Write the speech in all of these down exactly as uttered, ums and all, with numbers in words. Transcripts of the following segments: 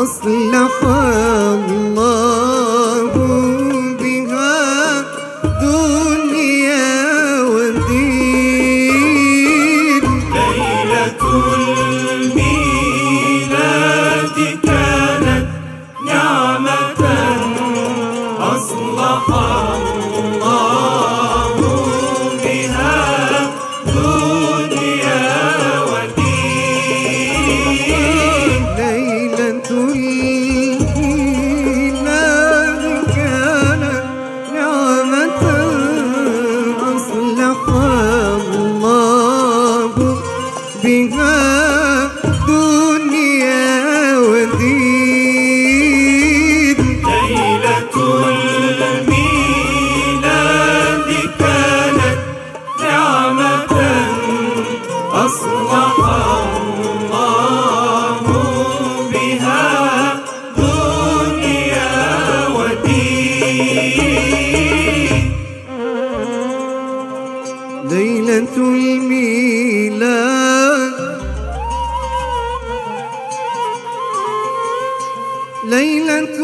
أصلح الله بها دنيا ودين. ليلة الميلاد كانت نعمة أصلح الله بها دنيا ودين. ليلة الميلاد كانت نعمة أصلح الله بها دنيا ودين. ليلة الميلاد كانت نعمة أصلح الله بها دنيا ودين. ليلة الميلاد ليلة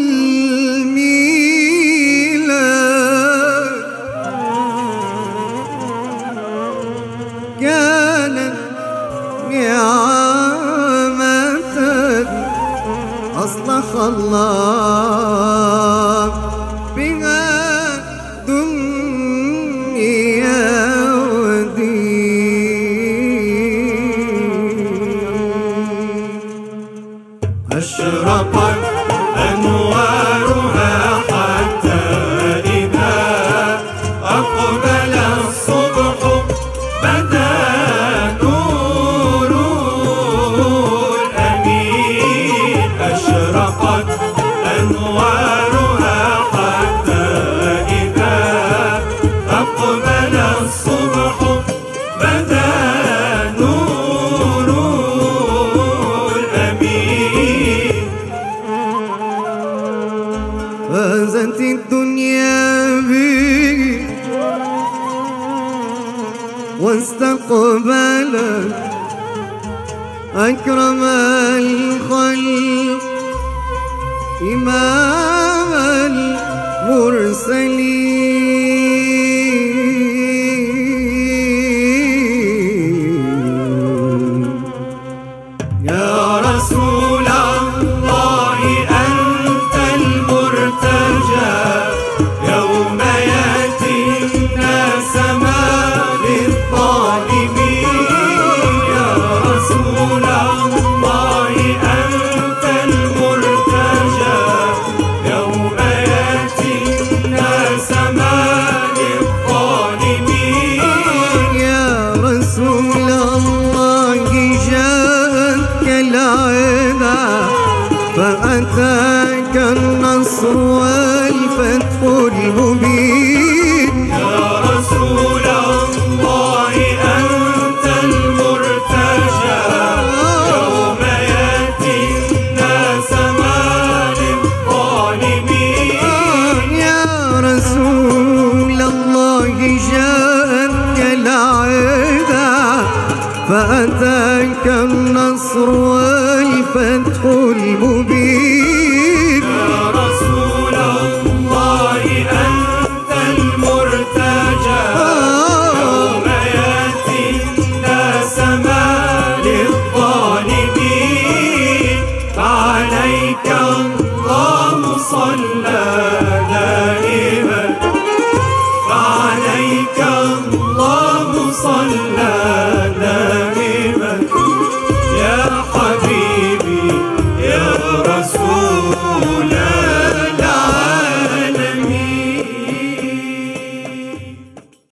الميلاد كانت نعمة أصلح الله بها دنيا ودين. أشرقت أنوارها حتى إذا أقبل الصبح بدا نور الأمين. أشرقت أنوارها حتى إذا أقبل الصبح بدا نور الأمين. فازت الدنيا به واستقبلت أكرم الخلق إمام المرسلين. يا رسول الله أنت المرتجى يوم يأتي الناس ما للظالمين. يا رسول الله أنت المرتجى يوم يأتي الناس ما للظالمين. يا رسول الله جاءتك العدا فأتاك النصر والفتح المبين. يا رسول الله أنت المرتجى يوم يأتي الناس ما للظالمين. يا رسول الله جاءتك العدا فأتاك النصر والفتح المبين. يا رسول الله أنت المرتجى يوم يأتي الناس ما للظالمين. فعليك الله صلى دائما فعليك الله صلى